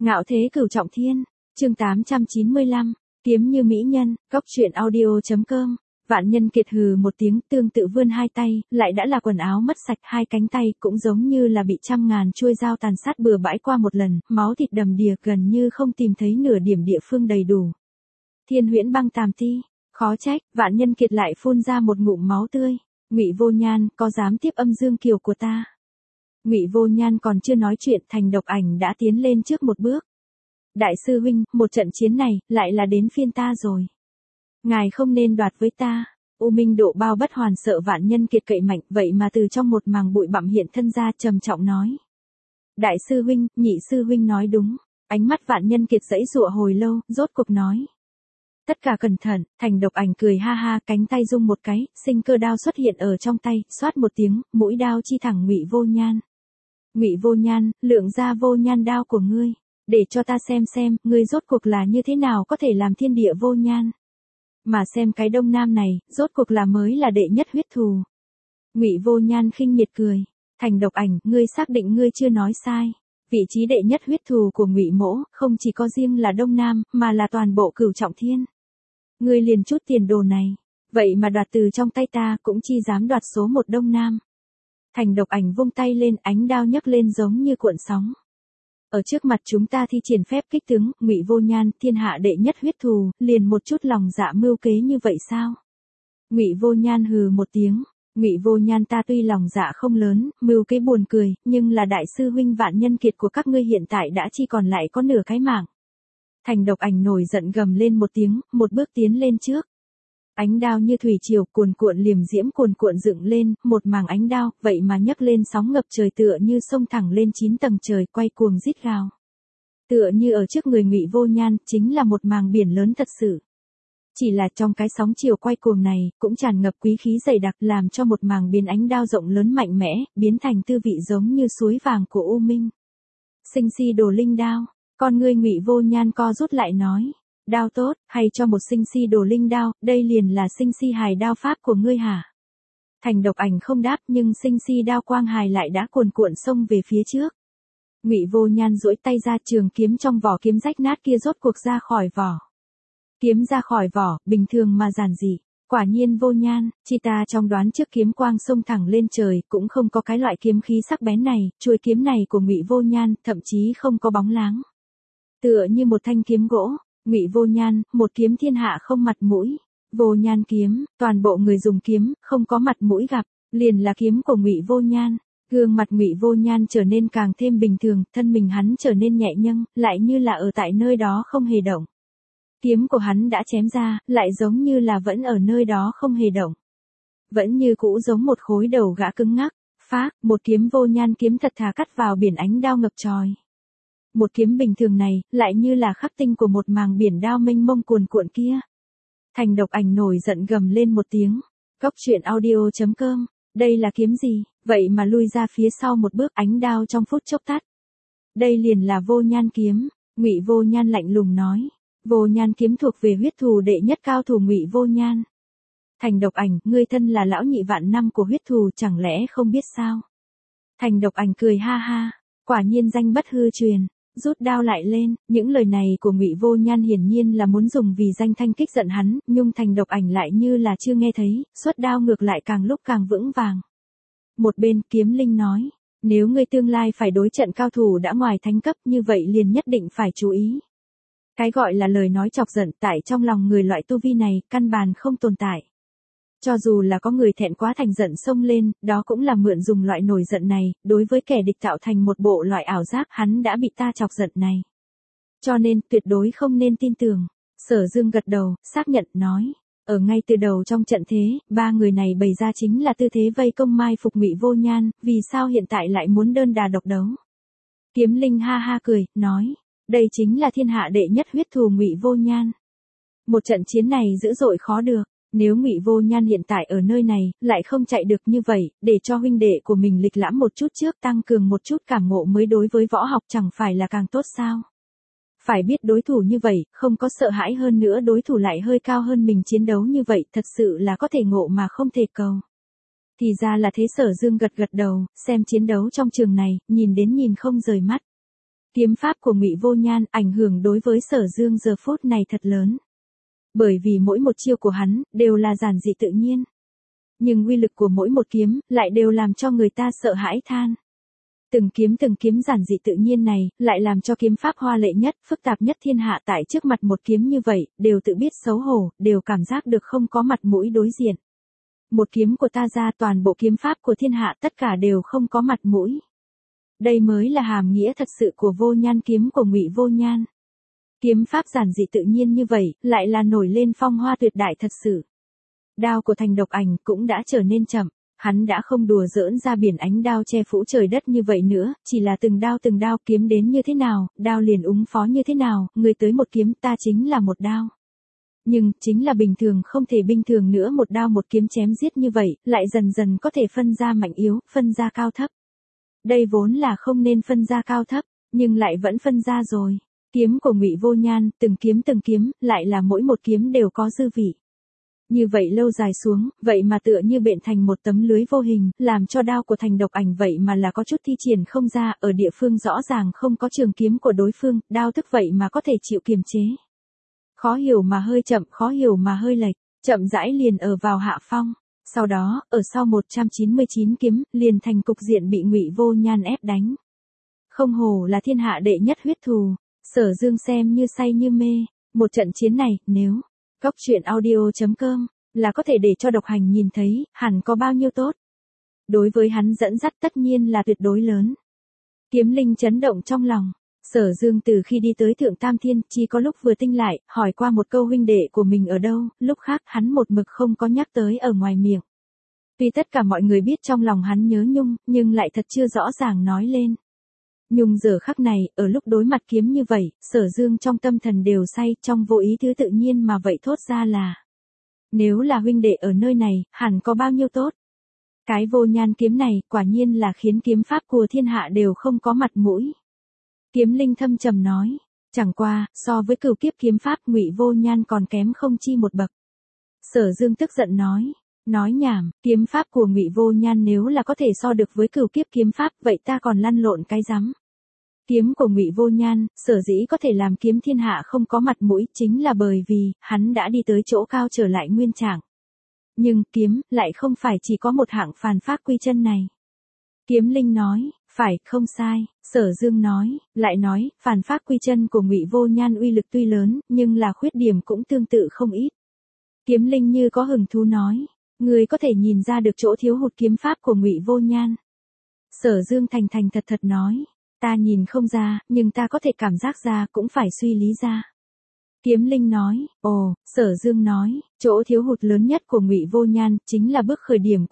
Ngạo thế cửu trọng thiên, chương 895, kiếm như mỹ nhân, góc truyện audio.com. Vạn Nhân Kiệt hừ một tiếng, tương tự vươn hai tay, lại đã là quần áo mất sạch, hai cánh tay cũng giống như là bị trăm ngàn chuôi dao tàn sát bừa bãi qua một lần, máu thịt đầm đìa, gần như không tìm thấy nửa điểm địa phương đầy đủ. Thiên Huyễn Băng Tàm Ti, khó trách, Vạn Nhân Kiệt lại phun ra một ngụm máu tươi. Ngụy Vô Nhan, có dám tiếp âm dương kiều của ta? Ngụy Vô Nhan còn chưa nói chuyện, Thành Độc Ảnh đã tiến lên trước một bước. Đại sư huynh, một trận chiến này, lại là đến phiên ta rồi. Ngài không nên đoạt với ta. U Minh Độ Bao bất hoàn sợ Vạn Nhân Kiệt cậy mạnh, vậy mà từ trong một màng bụi bặm hiện thân ra, trầm trọng nói. Đại sư huynh, nhị sư huynh nói đúng. Ánh mắt Vạn Nhân Kiệt giãy giụa hồi lâu, rốt cuộc nói. Tất cả cẩn thận. Thành Độc Ảnh cười ha ha, cánh tay rung một cái, sinh cơ đao xuất hiện ở trong tay, xoát một tiếng, mũi đao chi thẳng Ngụy Vô Nhan. Ngụy Vô Nhan, lượng ra Vô Nhan đao của ngươi, để cho ta xem, ngươi rốt cuộc là như thế nào có thể làm thiên địa vô nhan. Mà xem cái Đông Nam này, rốt cuộc là mới là đệ nhất huyết thù. Ngụy Vô Nhan khinh miệt cười. Thành Độc Ảnh, ngươi xác định ngươi chưa nói sai. Vị trí đệ nhất huyết thù của Ngụy mỗ, không chỉ có riêng là Đông Nam, mà là toàn bộ Cửu Trọng Thiên. Ngươi liền chút tiền đồ này, vậy mà đoạt từ trong tay ta, cũng chi dám đoạt số một Đông Nam. Thành Độc Ảnh vung tay lên, ánh đao nhấc lên giống như cuộn sóng. Ở trước mặt chúng ta thi triển phép kích tướng, Ngụy Vô Nhan, thiên hạ đệ nhất huyết thù, liền một chút lòng dạ mưu kế như vậy sao? Ngụy Vô Nhan hừ một tiếng. Ngụy Vô Nhan, ta tuy lòng dạ không lớn, mưu kế buồn cười, nhưng là đại sư huynh Vạn Nhân Kiệt của các ngươi hiện tại đã chỉ còn lại có nửa cái mạng. Thành Độc Ảnh nổi giận gầm lên một tiếng, một bước tiến lên trước. Ánh đao như thủy triều, cuồn cuộn liềm diễm cuồn cuộn dựng lên, một màng ánh đao, vậy mà nhấc lên sóng ngập trời, tựa như sông thẳng lên 9 tầng trời, quay cuồng rít gào. Tựa như ở trước người Ngụy Vô Nhan, chính là một màng biển lớn thật sự. Chỉ là trong cái sóng chiều quay cuồng này, cũng tràn ngập quý khí dày đặc, làm cho một màng biến ánh đao rộng lớn mạnh mẽ, biến thành tư vị giống như suối vàng của U Minh. Sinh si đồ linh đao, con ngươi Ngụy Vô Nhan co rút lại nói. Đao tốt, hay cho một sinh si đồ linh đao, đây liền là sinh si hài đao pháp của ngươi hả? Thành Độc Ảnh không đáp, nhưng sinh si đao quang hài lại đã cuồn cuộn xông về phía trước. Ngụy Vô Nhan duỗi tay ra, trường kiếm trong vỏ kiếm rách nát kia rốt cuộc ra khỏi vỏ. Kiếm ra khỏi vỏ, bình thường mà giản dị. Quả nhiên Vô Nhan, chi ta trong đoán trước kiếm quang xông thẳng lên trời, cũng không có cái loại kiếm khí sắc bén này, chuôi kiếm này của Ngụy Vô Nhan, thậm chí không có bóng láng. Tựa như một thanh kiếm gỗ. Ngụy Vô Nhan, một kiếm thiên hạ không mặt mũi. Vô Nhan kiếm, toàn bộ người dùng kiếm, không có mặt mũi gặp, liền là kiếm của Ngụy Vô Nhan. Gương mặt Ngụy Vô Nhan trở nên càng thêm bình thường, thân mình hắn trở nên nhẹ nhâng, lại như là ở tại nơi đó không hề động. Kiếm của hắn đã chém ra, lại giống như là vẫn ở nơi đó không hề động. Vẫn như cũ giống một khối đầu gã cứng ngắc. Phác, một kiếm Vô Nhan kiếm thật thà cắt vào biển ánh đao ngập trời. Một kiếm bình thường này, lại như là khắc tinh của một màng biển đao mênh mông cuồn cuộn kia. Thành Độc Ảnh nổi giận gầm lên một tiếng. Góc truyện audio.com, đây là kiếm gì, vậy mà lui ra phía sau một bước, ánh đao trong phút chốc tắt. Đây liền là Vô Nhan kiếm. Ngụy Vô Nhan lạnh lùng nói. Vô Nhan kiếm thuộc về huyết thù đệ nhất cao thủ Ngụy Vô Nhan. Thành Độc Ảnh, ngươi thân là lão nhị vạn năm của huyết thù, chẳng lẽ không biết sao? Thành Độc Ảnh cười ha ha, quả nhiên danh bất hư truyền. Rút đao lại lên, những lời này của Ngụy Vô Nhan hiển nhiên là muốn dùng vì danh thanh kích giận hắn, nhưng Thành Độc Ảnh lại như là chưa nghe thấy, xuất đao ngược lại càng lúc càng vững vàng. Một bên, Kiếm Linh nói, nếu ngươi tương lai phải đối trận cao thủ đã ngoài thánh cấp, như vậy liền nhất định phải chú ý. Cái gọi là lời nói chọc giận, tại trong lòng người loại tu vi này, căn bản không tồn tại. Cho dù là có người thẹn quá thành giận xông lên, đó cũng là mượn dùng loại nổi giận này, đối với kẻ địch tạo thành một bộ loại ảo giác, hắn đã bị ta chọc giận này. Cho nên, tuyệt đối không nên tin tưởng. Sở Dương gật đầu, xác nhận, nói. Ở ngay từ đầu trong trận thế, ba người này bày ra chính là tư thế vây công mai phục Ngụy Vô Nhan, vì sao hiện tại lại muốn đơn đà độc đấu? Kiếm Linh ha ha cười, nói. Đây chính là thiên hạ đệ nhất huyết thù Ngụy Vô Nhan. Một trận chiến này dữ dội khó được. Nếu Ngụy Vô Nhan hiện tại ở nơi này, lại không chạy được như vậy, để cho huynh đệ của mình lịch lãm một chút trước, tăng cường một chút cảm ngộ mới đối với võ học, chẳng phải là càng tốt sao? Phải biết đối thủ như vậy, không có sợ hãi, hơn nữa đối thủ lại hơi cao hơn mình, chiến đấu như vậy, thật sự là có thể ngộ mà không thể cầu. Thì ra là thế. Sở Dương gật gật đầu, xem chiến đấu trong trường này, nhìn đến nhìn không rời mắt. Kiếm pháp của Ngụy Vô Nhan ảnh hưởng đối với Sở Dương giờ phút này thật lớn. Bởi vì mỗi một chiêu của hắn đều là giản dị tự nhiên. Nhưng uy lực của mỗi một kiếm lại đều làm cho người ta sợ hãi than. Từng kiếm giản dị tự nhiên này lại làm cho kiếm pháp hoa lệ nhất, phức tạp nhất thiên hạ tại trước mặt một kiếm như vậy, đều tự biết xấu hổ, đều cảm giác được không có mặt mũi đối diện. Một kiếm của ta ra toàn bộ kiếm pháp của thiên hạ tất cả đều không có mặt mũi. Đây mới là hàm nghĩa thật sự của Vô Nhan kiếm của Ngụy Vô Nhan. Kiếm pháp giản dị tự nhiên như vậy, lại là nổi lên phong hoa tuyệt đại thật sự. Đao của Thành Độc Ảnh cũng đã trở nên chậm, hắn đã không đùa giỡn ra biển ánh đao che phủ trời đất như vậy nữa, chỉ là từng đao kiếm đến như thế nào, đao liền ứng phó như thế nào, người tới một kiếm ta chính là một đao. Nhưng, chính là bình thường không thể bình thường nữa, một đao một kiếm chém giết như vậy, lại dần dần có thể phân ra mạnh yếu, phân ra cao thấp. Đây vốn là không nên phân ra cao thấp, nhưng lại vẫn phân ra rồi. Kiếm của Ngụy Vô Nhan, từng kiếm, lại là mỗi một kiếm đều có dư vị. Như vậy lâu dài xuống, vậy mà tựa như bện thành một tấm lưới vô hình, làm cho đao của Thành Độc Ảnh vậy mà là có chút thi triển không ra, ở địa phương rõ ràng không có trường kiếm của đối phương, đao thức vậy mà có thể chịu kiềm chế. Khó hiểu mà hơi chậm, khó hiểu mà hơi lệch, chậm rãi liền ở vào hạ phong. Sau đó, ở sau 199 kiếm, liền thành cục diện bị Ngụy Vô Nhan ép đánh. Không hổ là thiên hạ đệ nhất huyết thù, Sở Dương xem như say như mê, một trận chiến này, nếu Cốc truyện audio.com là có thể để cho độc hành nhìn thấy, hẳn có bao nhiêu tốt. Đối với hắn dẫn dắt tất nhiên là tuyệt đối lớn. Kiếm Linh chấn động trong lòng, Sở Dương từ khi đi tới Thượng Tam Thiên, chỉ có lúc vừa tinh lại, hỏi qua một câu huynh đệ của mình ở đâu, lúc khác hắn một mực không có nhắc tới ở ngoài miệng. Tuy tất cả mọi người biết trong lòng hắn nhớ Nhung, nhưng lại thật chưa rõ ràng nói lên. Nhung giờ khắc này, ở lúc đối mặt kiếm như vậy, Sở Dương trong tâm thần đều say, trong vô ý thứ tự nhiên mà vậy thốt ra là: nếu là huynh đệ ở nơi này, hẳn có bao nhiêu tốt. Cái Vô Nhan kiếm này, quả nhiên là khiến kiếm pháp của thiên hạ đều không có mặt mũi. Kiếm Linh thâm trầm nói, chẳng qua, so với cửu kiếp kiếm pháp Ngụy Vô Nhan còn kém không chi một bậc. Sở Dương tức giận nói nhảm, kiếm pháp của Ngụy Vô Nhan nếu là có thể so được với cửu kiếp kiếm pháp, vậy ta còn lăn lộn cái rắm. Kiếm của Ngụy Vô Nhan, sở dĩ có thể làm kiếm thiên hạ không có mặt mũi, chính là bởi vì, hắn đã đi tới chỗ cao trở lại nguyên trạng. Nhưng, kiếm, lại không phải chỉ có một hạng phàn pháp quy chân này. Kiếm Linh nói, phải, không sai, Sở Dương lại nói, phàn pháp quy chân của Ngụy Vô Nhan uy lực tuy lớn, nhưng là khuyết điểm cũng tương tự không ít. Kiếm Linh như có hứng thú nói, người có thể nhìn ra được chỗ thiếu hụt kiếm pháp của Ngụy Vô Nhan. Sở Dương thành thật nói, ta nhìn không ra, nhưng ta có thể cảm giác ra, cũng phải suy lý ra. Kiếm Linh nói, ồ, Sở Dương nói, chỗ thiếu hụt lớn nhất của Ngụy Vô Nhan, chính là bước khởi điểm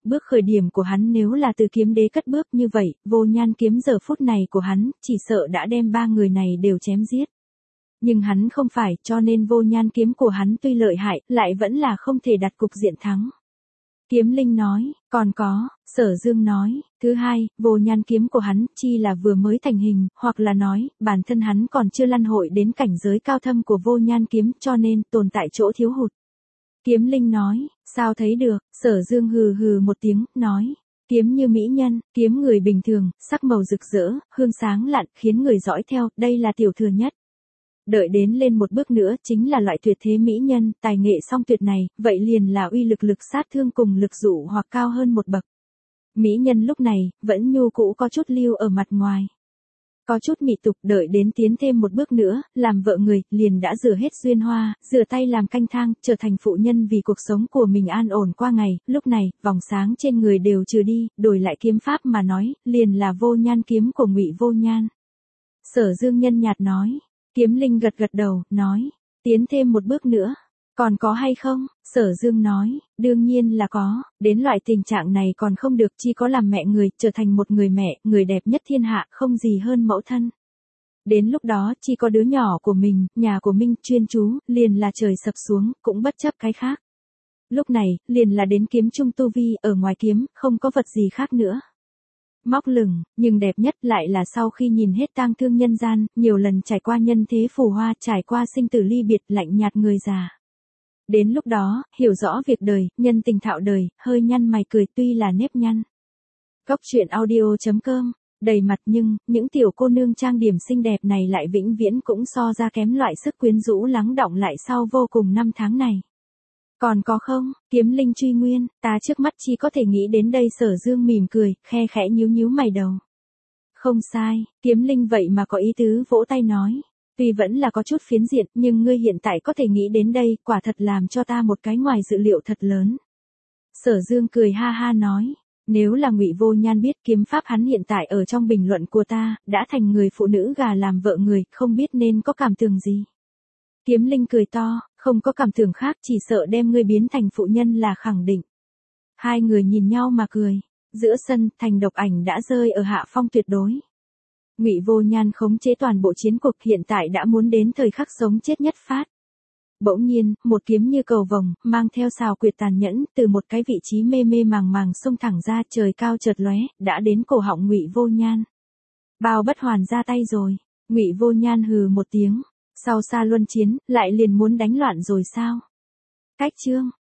của hắn nếu là từ kiếm đế cất bước như vậy, Vô Nhan kiếm giờ phút này của hắn, chỉ sợ đã đem ba người này đều chém giết. Nhưng hắn không phải, cho nên Vô Nhan kiếm của hắn tuy lợi hại, lại vẫn là không thể đặt cục diện thắng. Kiếm Linh nói, còn có, Sở Dương nói, thứ hai, Vô Nhan kiếm của hắn, chi là vừa mới thành hình, hoặc là nói, bản thân hắn còn chưa lăn hội đến cảnh giới cao thâm của Vô Nhan kiếm, cho nên, tồn tại chỗ thiếu hụt. Kiếm Linh nói, sao thấy được, Sở Dương hừ một tiếng, nói, kiếm như mỹ nhân, kiếm người bình thường, sắc màu rực rỡ, hương sáng lạn, khiến người dõi theo, đây là tiểu thừa nhất. Đợi đến lên một bước nữa, chính là loại tuyệt thế mỹ nhân, tài nghệ song tuyệt này, vậy liền là uy lực sát thương cùng lực dụ hoặc cao hơn một bậc. Mỹ nhân lúc này, vẫn nhu cũ có chút lưu ở mặt ngoài. Có chút mị tục, đợi đến tiến thêm một bước nữa, làm vợ người, liền đã rửa hết duyên hoa, rửa tay làm canh thang, trở thành phụ nhân vì cuộc sống của mình an ổn qua ngày, lúc này, vòng sáng trên người đều trừ đi, đổi lại kiếm pháp mà nói, liền là Vô Nhan kiếm của Ngụy Vô Nhan. Sở Dương nhân nhạt nói. Kiếm Linh gật đầu, nói, tiến thêm một bước nữa, còn có hay không? Sở Dương nói, đương nhiên là có, đến loại tình trạng này còn không được, chỉ có làm mẹ người, trở thành một người mẹ, người đẹp nhất thiên hạ, không gì hơn mẫu thân. Đến lúc đó, chỉ có đứa nhỏ của mình, nhà của mình, chuyên chú, liền là trời sập xuống, cũng bất chấp cái khác. Lúc này, liền là đến kiếm trung tu vi, ở ngoài kiếm, không có vật gì khác nữa. Móc lửng, nhưng đẹp nhất lại là sau khi nhìn hết tang thương nhân gian, nhiều lần trải qua nhân thế phù hoa, trải qua sinh tử ly biệt, lạnh nhạt người già. Đến lúc đó, hiểu rõ việc đời, nhân tình thạo đời, hơi nhăn mày cười tuy là nếp nhăn. Cốc truyện audio.com đầy mặt nhưng, những tiểu cô nương trang điểm xinh đẹp này lại vĩnh viễn cũng so ra kém loại sức quyến rũ lắng đọng lại sau vô cùng năm tháng này. Còn có không, Kiếm Linh truy nguyên, ta trước mắt chỉ có thể nghĩ đến đây. Sở Dương mỉm cười, khe khẽ nhíu nhíu mày đầu. Không sai, Kiếm Linh vậy mà có ý tứ vỗ tay nói. Tuy vẫn là có chút phiến diện, nhưng ngươi hiện tại có thể nghĩ đến đây, quả thật làm cho ta một cái ngoài dự liệu thật lớn. Sở Dương cười ha ha nói, nếu là Ngụy Vô Nhan biết kiếm pháp hắn hiện tại ở trong bình luận của ta, đã thành người phụ nữ gà làm vợ người, không biết nên có cảm tưởng gì. Kiếm Linh cười to, không có cảm tưởng khác, chỉ sợ đem ngươi biến thành phụ nhân là khẳng định. Hai người nhìn nhau mà cười. Giữa sân, Thành Độc Ảnh đã rơi ở hạ phong tuyệt đối. Ngụy Vô Nhan khống chế toàn bộ chiến cuộc, hiện tại đã muốn đến thời khắc sống chết nhất phát. Bỗng nhiên, một kiếm như cầu vồng, mang theo xào quyệt tàn nhẫn, từ một cái vị trí mê mê màng màng xông thẳng ra, trời cao chợt lóe, đã đến cổ họng Ngụy Vô Nhan. Bao Bất Hoàn ra tay rồi. Ngụy Vô Nhan hừ một tiếng, sau xa luân chiến, lại liền muốn đánh loạn rồi sao? Cách chương